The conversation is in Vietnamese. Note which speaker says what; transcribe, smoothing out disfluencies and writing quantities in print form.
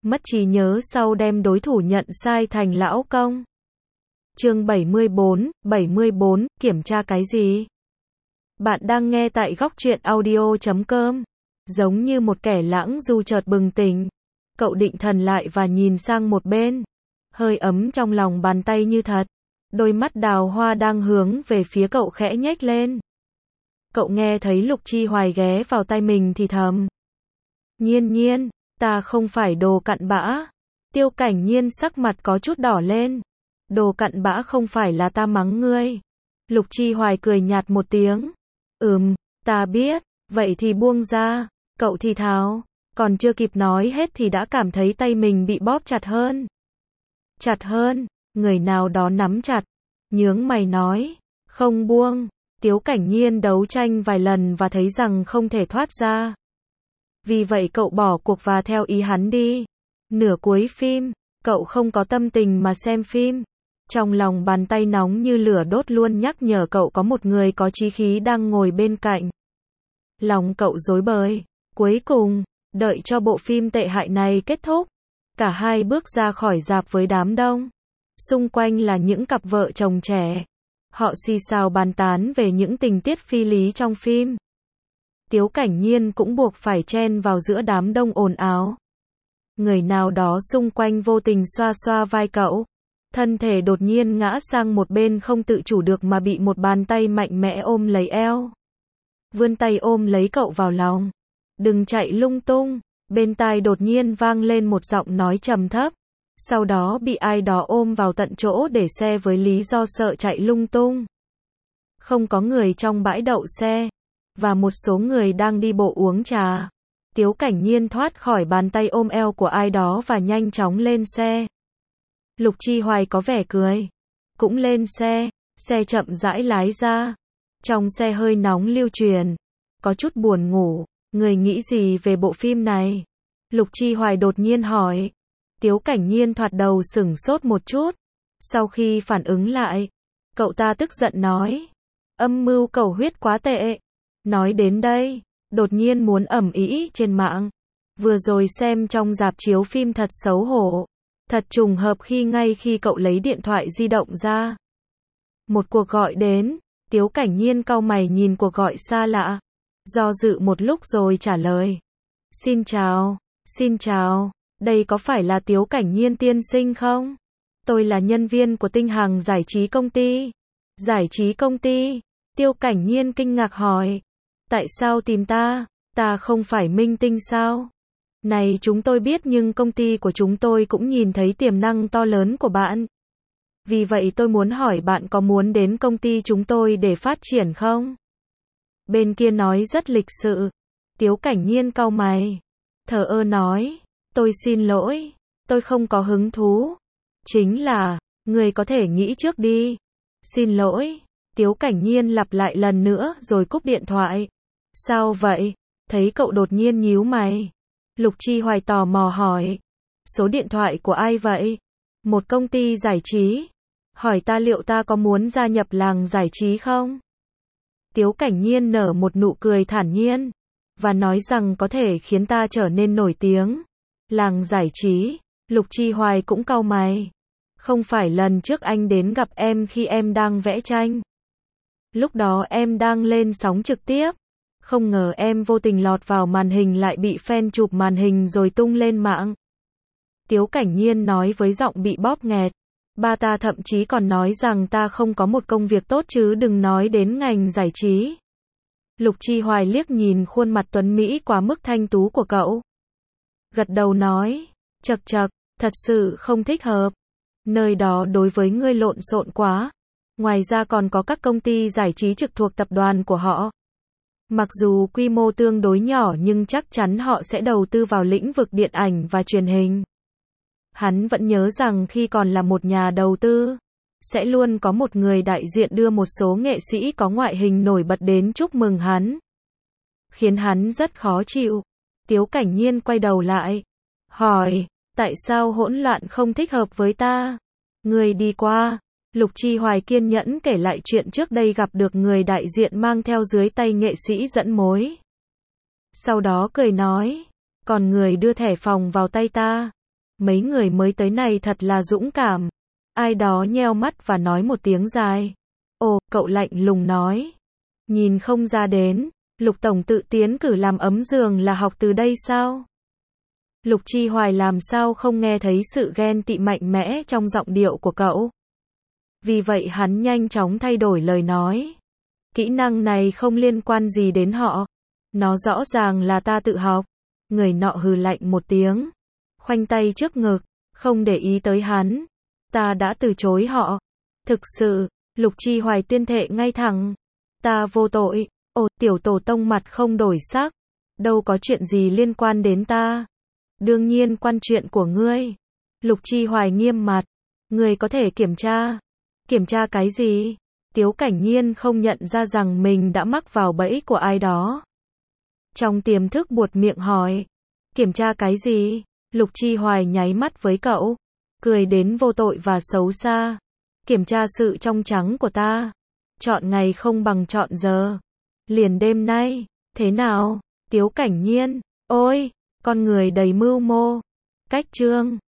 Speaker 1: mất trí nhớ sau đem đối thủ nhận sai thành lão công. Chương 74, kiểm tra cái gì? Bạn đang nghe tại góc truyện audio.com. Giống như một kẻ lãng du chợt bừng tỉnh, cậu định thần lại và nhìn sang một bên. Hơi ấm trong lòng bàn tay như thật. Đôi mắt đào hoa đang hướng về phía cậu khẽ nhếch lên. Cậu nghe thấy Lục Chi Hoài ghé vào tai mình thì thầm. Nhiên, ta không phải đồ cặn bã. Tiêu Cảnh Nhiên sắc mặt có chút đỏ lên. Đồ cặn bã không phải là ta mắng ngươi. Lục Chi Hoài cười nhạt một tiếng. Ta biết, vậy thì buông ra. Cậu thì thào, còn chưa kịp nói hết thì đã cảm thấy tay mình bị bóp chặt hơn. Chặt hơn, người nào đó nắm chặt. Nhướng mày nói, không buông. Tiếu Cảnh Nhiên đấu tranh vài lần và thấy rằng không thể thoát ra. Vì vậy cậu bỏ cuộc và theo ý hắn đi. Nửa cuối phim, cậu không có tâm tình mà xem phim. Trong lòng bàn tay nóng như lửa đốt luôn nhắc nhở cậu có một người có chí khí đang ngồi bên cạnh. Lòng cậu rối bời. Cuối cùng, đợi cho bộ phim tệ hại này kết thúc, cả hai bước ra khỏi rạp với đám đông. Xung quanh là những cặp vợ chồng trẻ. Họ xì xào bàn tán về những tình tiết phi lý trong phim. Tiếu Cảnh Nhiên cũng buộc phải chen vào giữa đám đông ồn ào. Người nào đó xung quanh vô tình xoa xoa vai cậu. Thân thể đột nhiên ngã sang một bên không tự chủ được mà bị một bàn tay mạnh mẽ ôm lấy eo. Vươn tay ôm lấy cậu vào lòng. Đừng chạy lung tung. Bên tai đột nhiên vang lên một giọng nói trầm thấp. Sau đó bị ai đó ôm vào tận chỗ để xe với lý do sợ chạy lung tung. Không có người trong bãi đậu xe. Và một số người đang đi bộ uống trà. Tiếu Cảnh Nhiên thoát khỏi bàn tay ôm eo của ai đó và nhanh chóng lên xe. Lục Chi Hoài có vẻ cười. Cũng lên xe. Xe chậm rãi lái ra. Trong xe hơi nóng lưu truyền. Có chút buồn ngủ. Người nghĩ gì về bộ phim này? Lục Chi Hoài đột nhiên hỏi. Tiếu Cảnh Nhiên thoạt đầu sửng sốt một chút. Sau khi phản ứng lại, cậu ta tức giận nói. Âm mưu cầu huyết quá tệ. Nói đến đây, đột nhiên muốn ầm ĩ trên mạng. Vừa rồi xem trong rạp chiếu phim thật xấu hổ. Thật trùng hợp ngay khi cậu lấy điện thoại di động ra. Một cuộc gọi đến. Tiếu Cảnh Nhiên cau mày nhìn cuộc gọi xa lạ. Do dự một lúc rồi trả lời. Xin chào, đây có phải là Tiếu Cảnh Nhiên tiên sinh không? Tôi là nhân viên của Tinh Hằng Giải trí công ty. Giải trí công ty? Tiêu Cảnh Nhiên kinh ngạc hỏi. Tại sao tìm ta? Ta không phải minh tinh sao? Này chúng tôi biết nhưng công ty của chúng tôi cũng nhìn thấy tiềm năng to lớn của bạn. Vì vậy tôi muốn hỏi bạn có muốn đến công ty chúng tôi để phát triển không? Bên kia nói rất lịch sự. Tiếu Cảnh Nhiên cau mày. Thờ ơ nói. Tôi xin lỗi. Tôi không có hứng thú. Chính là, người có thể nghĩ trước đi. Xin lỗi. Tiếu Cảnh Nhiên lặp lại lần nữa rồi cúp điện thoại. Sao vậy? Thấy cậu đột nhiên nhíu mày. Lục Chi Hoài tò mò hỏi. Số điện thoại của ai vậy? Một công ty giải trí. Hỏi ta liệu ta có muốn gia nhập làng giải trí không? Tiếu Cảnh Nhiên nở một nụ cười thản nhiên. Và nói rằng có thể khiến ta trở nên nổi tiếng. Làng giải trí. Lục Chi Hoài cũng cau mày. Không phải lần trước anh đến gặp em khi em đang vẽ tranh. Lúc đó em đang lên sóng trực tiếp. Không ngờ em vô tình lọt vào màn hình lại bị fan chụp màn hình rồi tung lên mạng. Tiếu Cảnh Nhiên nói với giọng bị bóp nghẹt. Ba ta thậm chí còn nói rằng ta không có một công việc tốt chứ đừng nói đến ngành giải trí. Lục Chi Hoài liếc nhìn khuôn mặt tuấn mỹ quá mức thanh tú của cậu. Gật đầu nói. Chậc, thật sự không thích hợp. Nơi đó đối với ngươi lộn xộn quá. Ngoài ra còn có các công ty giải trí trực thuộc tập đoàn của họ. Mặc dù quy mô tương đối nhỏ nhưng chắc chắn họ sẽ đầu tư vào lĩnh vực điện ảnh và truyền hình. Hắn vẫn nhớ rằng khi còn là một nhà đầu tư, sẽ luôn có một người đại diện đưa một số nghệ sĩ có ngoại hình nổi bật đến chúc mừng hắn. Khiến hắn rất khó chịu. Tiếu Cảnh Nhiên quay đầu lại. Hỏi, tại sao hỗn loạn không thích hợp với ta? Người đi qua. Lục Chi Hoài kiên nhẫn kể lại chuyện trước đây gặp được người đại diện mang theo dưới tay nghệ sĩ dẫn mối. Sau đó cười nói, còn người đưa thẻ phòng vào tay ta. Mấy người mới tới này thật là dũng cảm. Ai đó nheo mắt và nói một tiếng dài. Ồ, cậu lạnh lùng nói. Nhìn không ra đến, Lục Tổng tự tiến cử làm ấm giường là học từ đây sao? Lục Chi Hoài làm sao không nghe thấy sự ghen tị mạnh mẽ trong giọng điệu của cậu. Vì vậy hắn nhanh chóng thay đổi lời nói. Kỹ năng này không liên quan gì đến họ. Nó rõ ràng là ta tự học. Người nọ hừ lạnh một tiếng. Khoanh tay trước ngực, không để ý tới hắn. Ta đã từ chối họ. Thực sự, Lục Chi Hoài tuyên thệ ngay thẳng. Ta vô tội. Ồ, tiểu tổ tông mặt không đổi sắc. Đâu có chuyện gì liên quan đến ta. Đương nhiên quan chuyện của ngươi. Lục Chi Hoài nghiêm mặt. Ngươi có thể kiểm tra. Kiểm tra cái gì? Tiếu Cảnh Nhiên không nhận ra rằng mình đã mắc vào bẫy của ai đó. Trong tiềm thức buột miệng hỏi. Kiểm tra cái gì? Lục Chi Hoài nháy mắt với cậu. Cười đến vô tội và xấu xa. Kiểm tra sự trong trắng của ta. Chọn ngày không bằng chọn giờ. Liền đêm nay. Thế nào? Tiếu Cảnh Nhiên. Ôi, con người đầy mưu mô. Cách chương.